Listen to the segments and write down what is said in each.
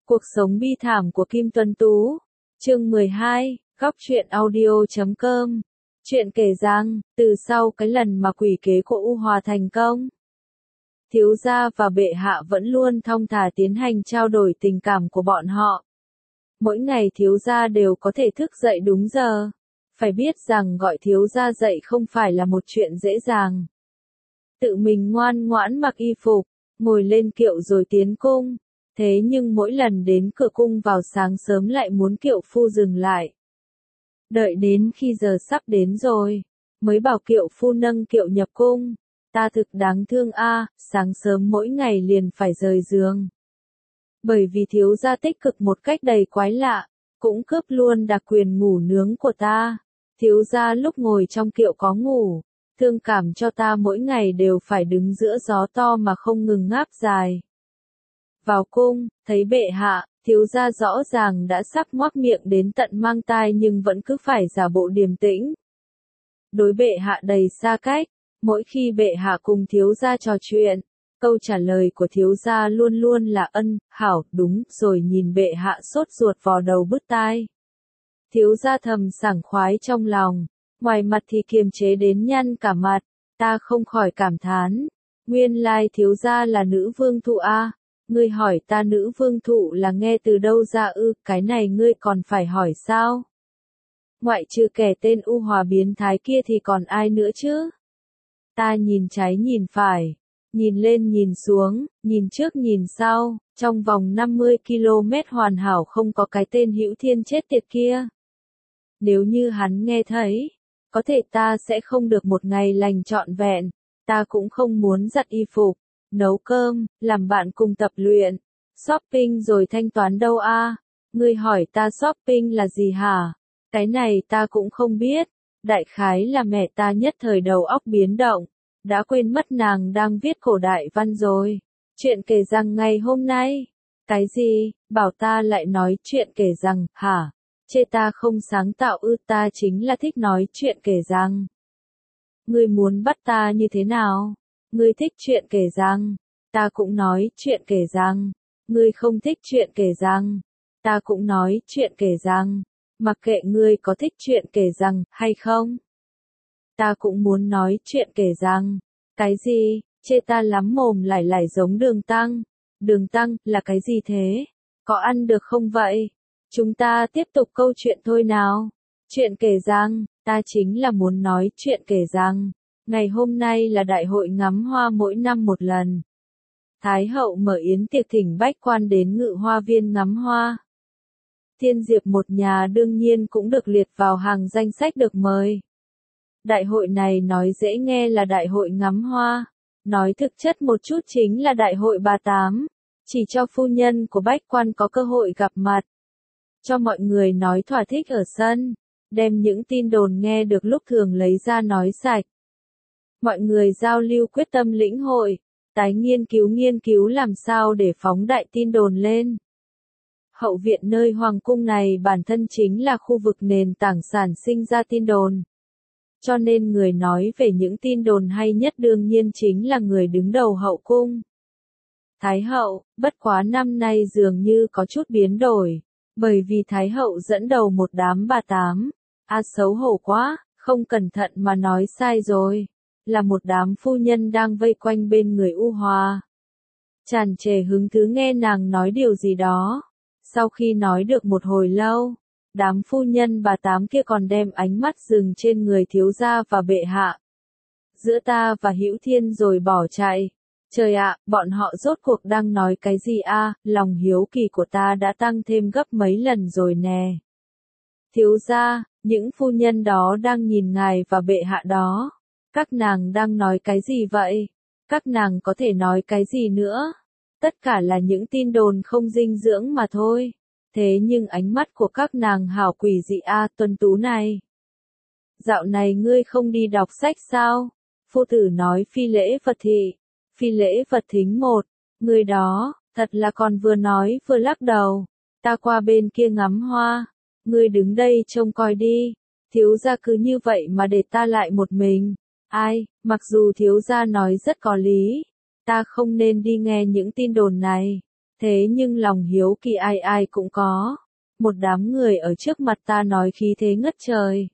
Cuộc sống bi thảm của Kim Tuấn Tú. Chương 12, góc truyện audio.com. Chuyện kể rằng, từ sau cái lần mà quỷ kế của U Hòa thành công, thiếu gia và bệ hạ vẫn luôn thong thả tiến hành trao đổi tình cảm của bọn họ. Mỗi ngày thiếu gia đều có thể thức dậy đúng giờ. Phải biết rằng gọi thiếu gia dậy không phải là một chuyện dễ dàng. Tự mình ngoan ngoãn mặc y phục, ngồi lên kiệu rồi tiến cung. Thế nhưng mỗi lần đến cửa cung vào sáng sớm lại muốn kiệu phu dừng lại. Đợi đến khi giờ sắp đến rồi, mới bảo kiệu phu nâng kiệu nhập cung. Ta thực đáng thương a, sáng sớm mỗi ngày liền phải rời giường. Bởi vì thiếu gia tích cực một cách đầy quái lạ, cũng cướp luôn đặc quyền ngủ nướng của ta. Thiếu gia lúc ngồi trong kiệu có ngủ, thương cảm cho ta mỗi ngày đều phải đứng giữa gió to mà không ngừng ngáp dài. Vào cung, thấy bệ hạ, thiếu gia rõ ràng đã sắp ngoác miệng đến tận mang tai nhưng vẫn cứ phải giả bộ điềm tĩnh. Đối bệ hạ đầy xa cách, mỗi khi bệ hạ cùng thiếu gia trò chuyện, câu trả lời của thiếu gia luôn luôn là ân, hảo, đúng, rồi nhìn bệ hạ sốt ruột vò đầu bứt tai. Thiếu gia thầm sảng khoái trong lòng, ngoài mặt thì kiềm chế đến nhăn cả mặt, ta không khỏi cảm thán, nguyên lai thiếu gia là nữ vương thụ a. Ngươi hỏi ta nữ vương thụ là nghe từ đâu ra ư, cái này ngươi còn phải hỏi sao? Ngoại trừ kẻ tên U Hòa biến thái kia thì còn ai nữa chứ? Ta nhìn trái nhìn phải, nhìn lên nhìn xuống, nhìn trước nhìn sau, trong vòng 50 km hoàn hảo không có cái tên Hữu Thiên chết tiệt kia. Nếu như hắn nghe thấy, có thể ta sẽ không được một ngày lành trọn vẹn, ta cũng không muốn giặt y phục, nấu cơm, làm bạn cùng tập luyện, shopping rồi thanh toán đâu a? Ngươi hỏi ta shopping là gì hả? Cái này ta cũng không biết, đại khái là mẹ ta nhất thời đầu óc biến động, đã quên mất nàng đang viết cổ đại văn rồi. Chuyện kể rằng ngày hôm nay, cái gì, bảo ta lại nói chuyện kể rằng, hả? Chê ta không sáng tạo ư, ta chính là thích nói chuyện kể rằng. Ngươi muốn bắt ta như thế nào? Ngươi thích chuyện kể rằng, ta cũng nói chuyện kể rằng. Ngươi không thích chuyện kể rằng, ta cũng nói chuyện kể rằng. Mặc kệ ngươi có thích chuyện kể rằng hay không, ta cũng muốn nói chuyện kể rằng. Cái gì, chê ta lắm mồm lải lải giống Đường Tăng. Đường Tăng là cái gì thế? Có ăn được không vậy? Chúng ta tiếp tục câu chuyện thôi nào. Chuyện kể rằng, ta chính là muốn nói chuyện kể rằng. Ngày hôm nay là đại hội ngắm hoa mỗi năm một lần. Thái hậu mở yến tiệc thỉnh bách quan đến Ngự Hoa Viên ngắm hoa. Thiên Diệp một nhà đương nhiên cũng được liệt vào hàng danh sách được mời. Đại hội này nói dễ nghe là đại hội ngắm hoa, nói thực chất một chút chính là đại hội bà tám, chỉ cho phu nhân của bách quan có cơ hội gặp mặt. Cho mọi người nói thỏa thích ở sân, đem những tin đồn nghe được lúc thường lấy ra nói sạch. Mọi người giao lưu quyết tâm lĩnh hội, tái nghiên cứu làm sao để phóng đại tin đồn lên. Hậu viện nơi hoàng cung này bản thân chính là khu vực nền tảng sản sinh ra tin đồn. Cho nên người nói về những tin đồn hay nhất đương nhiên chính là người đứng đầu hậu cung. Thái hậu, bất quá năm nay dường như có chút biến đổi, bởi vì Thái hậu dẫn đầu một đám bà tám. Xấu hổ quá, không cẩn thận mà nói sai rồi. Là một đám phu nhân đang vây quanh bên người U Hòa. Tràn trề hứng thú nghe nàng nói điều gì đó. Sau khi nói được một hồi lâu, đám phu nhân bà tám kia còn đem ánh mắt dừng trên người thiếu gia và bệ hạ. Giữa ta và Hữu Thiên rồi bỏ chạy. Trời ạ, bọn họ rốt cuộc đang nói cái gì a? Lòng hiếu kỳ của ta đã tăng thêm gấp mấy lần rồi nè. Thiếu gia, những phu nhân đó đang nhìn ngài và bệ hạ đó. Các nàng đang nói cái gì vậy? Các nàng có thể nói cái gì nữa? Tất cả là những tin đồn không dinh dưỡng mà thôi. Thế nhưng ánh mắt của các nàng hảo quỷ dị a, Tuấn Tú này. Dạo này ngươi không đi đọc sách sao? Phu tử nói phi lễ vật thị, phi lễ vật thính một. Ngươi đó, thật là còn vừa nói vừa lắc đầu. Ta qua bên kia ngắm hoa. Ngươi đứng đây trông coi đi. Thiếu gia cứ như vậy mà để ta lại một mình. Ai, mặc dù thiếu gia nói rất có lý, ta không nên đi nghe những tin đồn này. Thế nhưng lòng hiếu kỳ ai ai cũng có. Một đám người ở trước mặt ta nói khí thế ngất trời.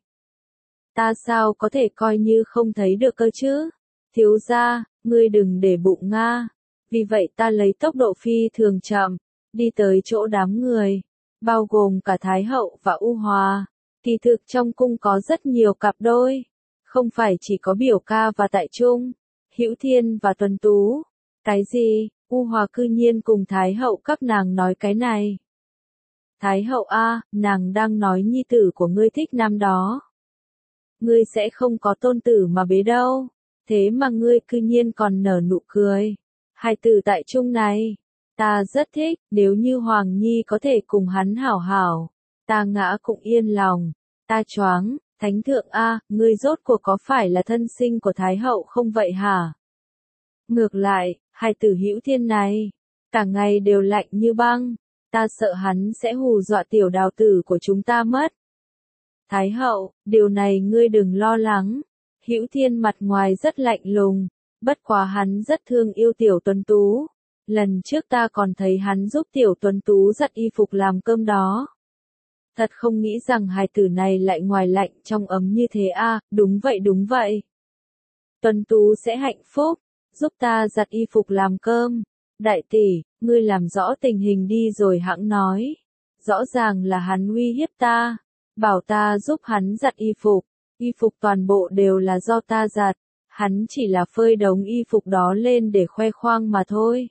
Ta sao có thể coi như không thấy được cơ chứ? Thiếu gia, ngươi đừng để bụng Nga. Vì vậy ta lấy tốc độ phi thường chậm, đi tới chỗ đám người, bao gồm cả Thái hậu và U Hòa. Kỳ thực trong cung có rất nhiều cặp đôi, không phải chỉ có Biểu ca và Tại Trung, Hữu Thiên và Tuấn Tú. Cái gì? U Hòa cư nhiên cùng Thái hậu các nàng nói cái này. Thái hậu a, nàng đang nói nhi tử của ngươi thích nam đó. Ngươi sẽ không có tôn tử mà bế đâu, thế mà ngươi cư nhiên còn nở nụ cười. Hai tử Tại Trung này, ta rất thích, nếu như Hoàng Nhi có thể cùng hắn hảo hảo, ta ngã cũng yên lòng. Ta choáng, Thánh thượng a, ngươi rốt cuộc có phải là thân sinh của Thái hậu không vậy hả? Ngược lại, hai tử Hữu Thiên này, cả ngày đều lạnh như băng, ta sợ hắn sẽ hù dọa tiểu đào tử của chúng ta mất. Thái hậu, điều này ngươi đừng lo lắng. Hữu Thiên mặt ngoài rất lạnh lùng, bất quá hắn rất thương yêu tiểu Tuấn Tú. Lần trước ta còn thấy hắn giúp tiểu Tuấn Tú giặt y phục làm cơm đó. Thật không nghĩ rằng hài tử này lại ngoài lạnh trong ấm như thế a, đúng vậy đúng vậy. Tuấn Tú sẽ hạnh phúc, giúp ta giặt y phục làm cơm. Đại tỷ, ngươi làm rõ tình hình đi rồi hẵng nói. Rõ ràng là hắn uy hiếp ta, bảo ta giúp hắn giặt y phục toàn bộ đều là do ta giặt, hắn chỉ là phơi đống y phục đó lên để khoe khoang mà thôi.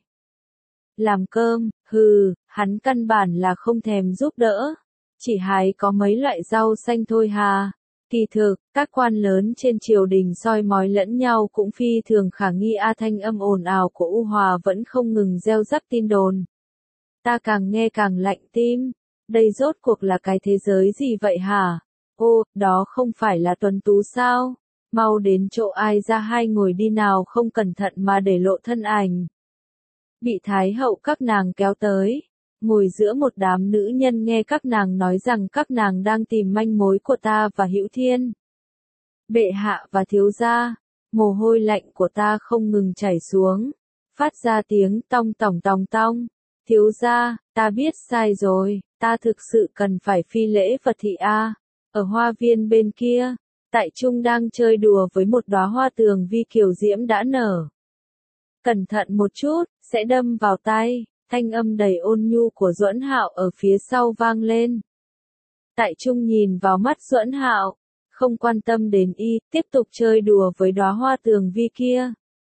Làm cơm, hừ, hắn căn bản là không thèm giúp đỡ, chỉ hái có mấy loại rau xanh thôi hà. Kỳ thực, các quan lớn trên triều đình soi mói lẫn nhau cũng phi thường khả nghi a, thanh âm ồn ào của U Hòa vẫn không ngừng gieo rắc tin đồn. Ta càng nghe càng lạnh tim, đây rốt cuộc là cái thế giới gì vậy hả? Ô, đó không phải là Tuấn Tú sao? Mau đến chỗ ai ra hai ngồi đi nào, không cẩn thận mà để lộ thân ảnh. Bị Thái hậu các nàng kéo tới, ngồi giữa một đám nữ nhân nghe các nàng nói rằng các nàng đang tìm manh mối của ta và Hữu Thiên. Bệ hạ và thiếu gia, mồ hôi lạnh của ta không ngừng chảy xuống, phát ra tiếng tong tỏng tong tong. Thiếu gia, ta biết sai rồi, ta thực sự cần phải phi lễ Phật thị a. Ở hoa viên bên kia, Tại Trung đang chơi đùa với một đóa hoa tường vi kiều diễm đã nở. Cẩn thận một chút, sẽ đâm vào tay. Thanh âm đầy ôn nhu của Duẫn Hạo ở phía sau vang lên. Tại Trung nhìn vào mắt Duẫn Hạo, không quan tâm đến y, tiếp tục chơi đùa với đóa hoa tường vi kia.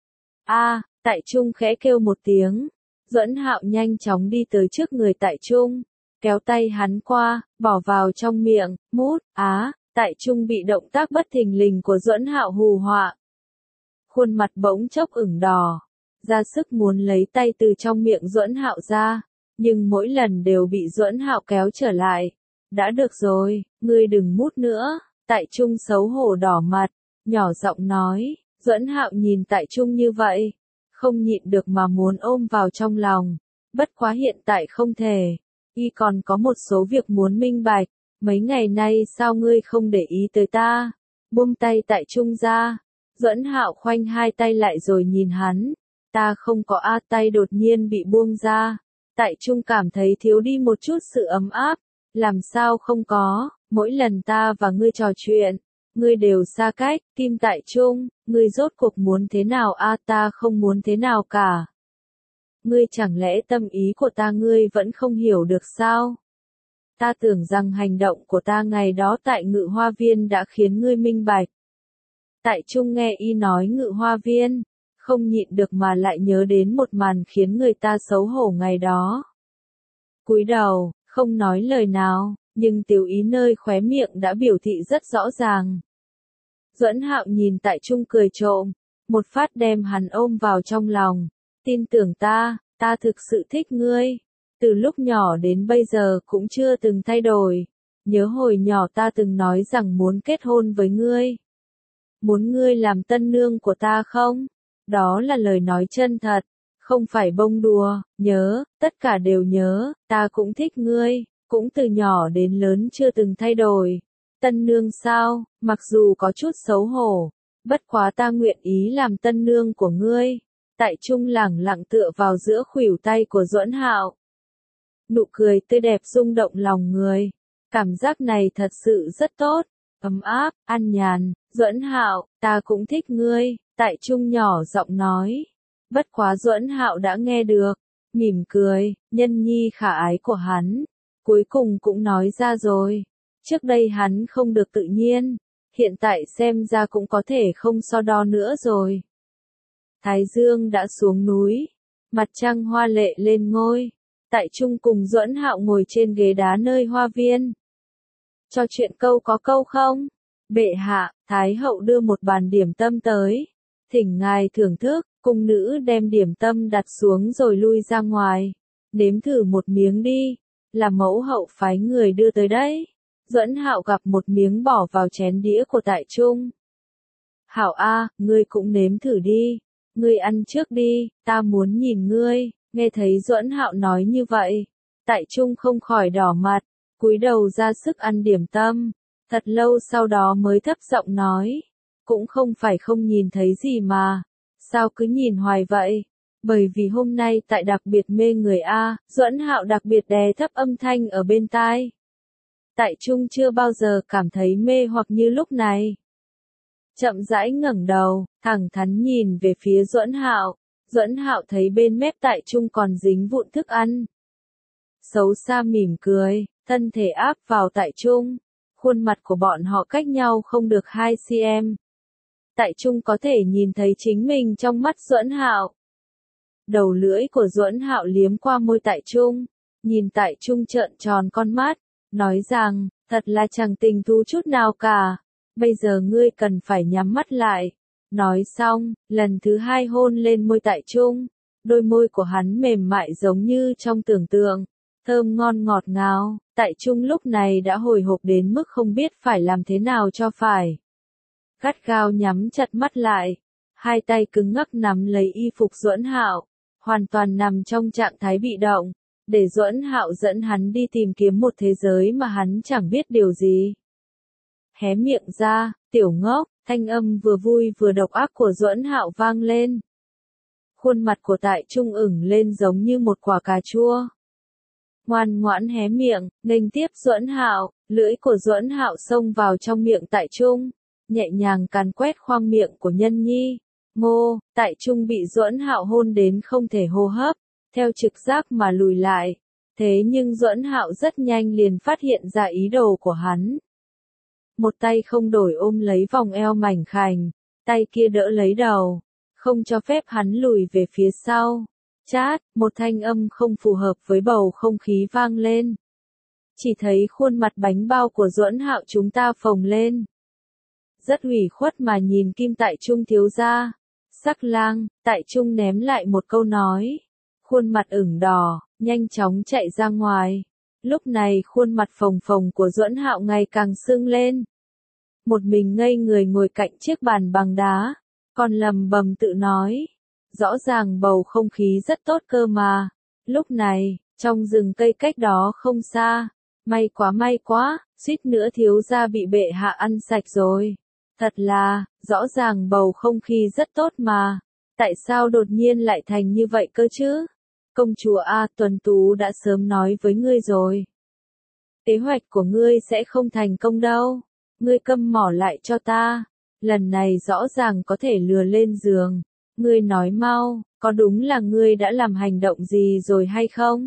A, Tại Trung khẽ kêu một tiếng. Duẫn Hạo nhanh chóng đi tới trước người Tại Trung, kéo tay hắn qua, bỏ vào trong miệng, mút. Tại Trung bị động tác bất thình lình của Duẫn Hạo hù họa. Khuôn mặt bỗng chốc ửng đỏ, ra sức muốn lấy tay từ trong miệng Duẫn Hạo ra, nhưng mỗi lần đều bị Duẫn Hạo kéo trở lại. Đã được rồi, ngươi đừng mút nữa. Tại Trung xấu hổ đỏ mặt, nhỏ giọng nói. Duẫn Hạo nhìn Tại Trung như vậy, không nhịn được mà muốn ôm vào trong lòng. Bất quá hiện tại không thể, y còn có một số việc muốn minh bạch. Mấy ngày nay sao ngươi không để ý tới ta? Buông tay Tại Trung ra. Duẫn Hạo khoanh hai tay lại rồi nhìn hắn. Ta không có a, tay đột nhiên bị buông ra. Tại Trung cảm thấy thiếu đi một chút sự ấm áp. Làm sao không có, mỗi lần ta và ngươi trò chuyện, ngươi đều xa cách. Kim Tại Trung, ngươi rốt cuộc muốn thế nào a? Ta không muốn thế nào cả. Ngươi chẳng lẽ tâm ý của ta ngươi vẫn không hiểu được sao? Ta tưởng rằng hành động của ta ngày đó tại Ngự Hoa Viên đã khiến ngươi minh bạch. Tại Trung nghe y nói Ngự Hoa Viên, không nhịn được mà lại nhớ đến một màn khiến người ta xấu hổ ngày đó. Cúi đầu, không nói lời nào, nhưng tiểu ý nơi khóe miệng đã biểu thị rất rõ ràng. Duẫn Hạo nhìn Tại Trung cười trộm, một phát đem hắn ôm vào trong lòng. Tin tưởng ta thực sự thích ngươi. Từ lúc nhỏ đến bây giờ cũng chưa từng thay đổi. Nhớ hồi nhỏ ta từng nói rằng muốn kết hôn với ngươi. Muốn ngươi làm tân nương của ta không? Đó là lời nói chân thật, không phải bông đùa. Nhớ, tất cả đều nhớ, ta cũng thích ngươi, cũng từ nhỏ đến lớn chưa từng thay đổi. Tân nương sao, mặc dù có chút xấu hổ, bất quá ta nguyện ý làm tân nương của ngươi. Tại Trung lẳng lặng tựa vào giữa khuỷu tay của Duẫn Hạo. Nụ cười tươi đẹp rung động lòng người. Cảm giác này thật sự rất tốt, ấm áp, an nhàn. Duẫn Hạo, ta cũng thích ngươi, Tại Trung nhỏ giọng nói. Bất quá Duẫn Hạo đã nghe được, mỉm cười, nhân nhi khả ái của hắn. Cuối cùng cũng nói ra rồi. Trước đây hắn không được tự nhiên, hiện tại xem ra cũng có thể không so đo nữa rồi. Thái dương đã xuống núi, mặt trăng hoa lệ lên ngôi. Tại Trung cùng Duẫn Hạo ngồi trên ghế đá nơi hoa viên. Trò chuyện câu có câu không? Bệ hạ, Thái hậu đưa một bàn điểm tâm tới. Thỉnh ngài thưởng thức, cung nữ đem điểm tâm đặt xuống rồi lui ra ngoài. Nếm thử một miếng đi, là mẫu hậu phái người đưa tới đấy. Duẫn Hạo gặp một miếng bỏ vào chén đĩa của Tại Trung. Hạo a, ngươi cũng nếm thử đi. Ngươi ăn trước đi, ta muốn nhìn ngươi. Nghe thấy Duẫn Hạo nói như vậy, Tại Trung không khỏi đỏ mặt, cúi đầu ra sức ăn điểm tâm. Thật lâu sau đó mới thấp giọng nói, cũng không phải không nhìn thấy gì mà, sao cứ nhìn hoài vậy? Bởi vì hôm nay Tại đặc biệt mê người a. Duẫn Hạo đặc biệt đè thấp âm thanh ở bên tai. Tại Trung chưa bao giờ cảm thấy mê hoặc như lúc này. Chậm rãi ngẩng đầu, thẳng thắn nhìn về phía Duẫn Hạo. Duẫn Hạo thấy bên mép Tại Trung còn dính vụn thức ăn. Xấu xa mỉm cười, thân thể áp vào Tại Trung. Khuôn mặt của bọn họ cách nhau không được 2 cm. Tại Trung có thể nhìn thấy chính mình trong mắt Duẫn Hạo. Đầu lưỡi của Duẫn Hạo liếm qua môi Tại Trung, nhìn Tại Trung trợn tròn con mắt, nói rằng, thật là chẳng tình thú chút nào cả. Bây giờ ngươi cần phải nhắm mắt lại. Nói xong, lần thứ hai hôn lên môi Tại Trung. Đôi môi của hắn mềm mại giống như trong tưởng tượng, thơm ngon ngọt ngào. Tại Trung lúc này đã hồi hộp đến mức không biết phải làm thế nào cho phải. Gắt gao nhắm chặt mắt lại, hai tay cứng ngắc nắm lấy y phục Duẫn Hạo, hoàn toàn nằm trong trạng thái bị động, để Duẫn Hạo dẫn hắn đi tìm kiếm một thế giới mà hắn chẳng biết điều gì. Hé miệng ra, tiểu ngốc, thanh âm vừa vui vừa độc ác của Duẫn Hạo vang lên. Khuôn mặt của Tại Trung ửng lên giống như một quả cà chua. Ngoan ngoãn hé miệng, nghênh tiếp Duẫn Hạo, lưỡi của Duẫn Hạo xông vào trong miệng Tại Trung, nhẹ nhàng càn quét khoang miệng của nhân nhi. Ngô, Tại Trung bị Duẫn Hạo hôn đến không thể hô hấp, theo trực giác mà lùi lại. Thế nhưng Duẫn Hạo rất nhanh liền phát hiện ra ý đồ của hắn. Một tay không đổi ôm lấy vòng eo mảnh khảnh, tay kia đỡ lấy đầu, không cho phép hắn lùi về phía sau. Chát, một thanh âm không phù hợp với bầu không khí vang lên. Chỉ thấy khuôn mặt bánh bao của Duẫn Hạo chúng ta phồng lên. Rất ủy khuất mà nhìn Kim Tại Trung thiếu gia. Sắc lang, Tại Trung ném lại một câu nói. Khuôn mặt ửng đỏ, nhanh chóng chạy ra ngoài. Lúc này khuôn mặt phồng phồng của Duẫn Hạo ngày càng sưng lên. Một mình ngây người ngồi cạnh chiếc bàn bằng đá, còn lầm bầm tự nói. Rõ ràng bầu không khí rất tốt cơ mà. Lúc này, trong rừng cây cách đó không xa, may quá, suýt nữa thiếu gia bị bệ hạ ăn sạch rồi. Thật là, rõ ràng bầu không khí rất tốt mà. Tại sao đột nhiên lại thành như vậy cơ chứ? Công chúa A, Tuần Tú đã sớm nói với ngươi rồi. Kế hoạch của ngươi sẽ không thành công đâu. Ngươi câm mỏ lại cho ta. Lần này rõ ràng có thể lừa lên giường. Ngươi nói mau, có đúng là ngươi đã làm hành động gì rồi hay không?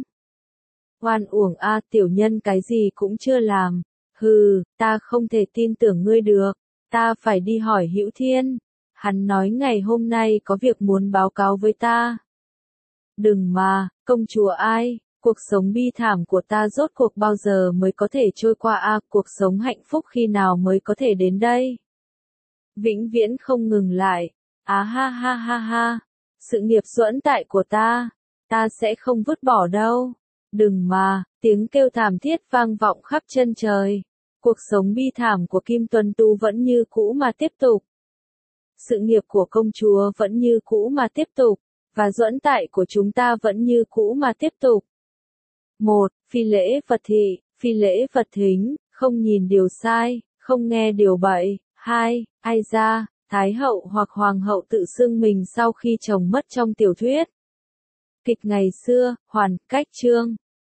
Oan uổng a, tiểu nhân cái gì cũng chưa làm. Hừ, ta không thể tin tưởng ngươi được. Ta phải đi hỏi Hữu Thiên. Hắn nói ngày hôm nay có việc muốn báo cáo với ta. Đừng mà, công chúa ai, cuộc sống bi thảm của ta rốt cuộc bao giờ mới có thể trôi qua a, cuộc sống hạnh phúc khi nào mới có thể đến đây? Vĩnh viễn không ngừng lại. Á ha ha ha ha, sự nghiệp Duẫn Tại của ta sẽ không vứt bỏ đâu. Đừng mà, tiếng kêu thảm thiết vang vọng khắp chân trời. Cuộc sống bi thảm của Kim Tuần Tu vẫn như cũ mà tiếp tục. Sự nghiệp của công chúa vẫn như cũ mà tiếp tục, và Duẫn Tại của chúng ta vẫn như cũ mà tiếp tục. 1. Phi lễ Phật thị, phi lễ Phật thính, không nhìn điều sai, không nghe điều bậy. 2. Ai ra, Thái hậu hoặc hoàng hậu tự xưng mình sau khi chồng mất trong tiểu thuyết. Kịch ngày xưa, Hoàn, Cách Chương.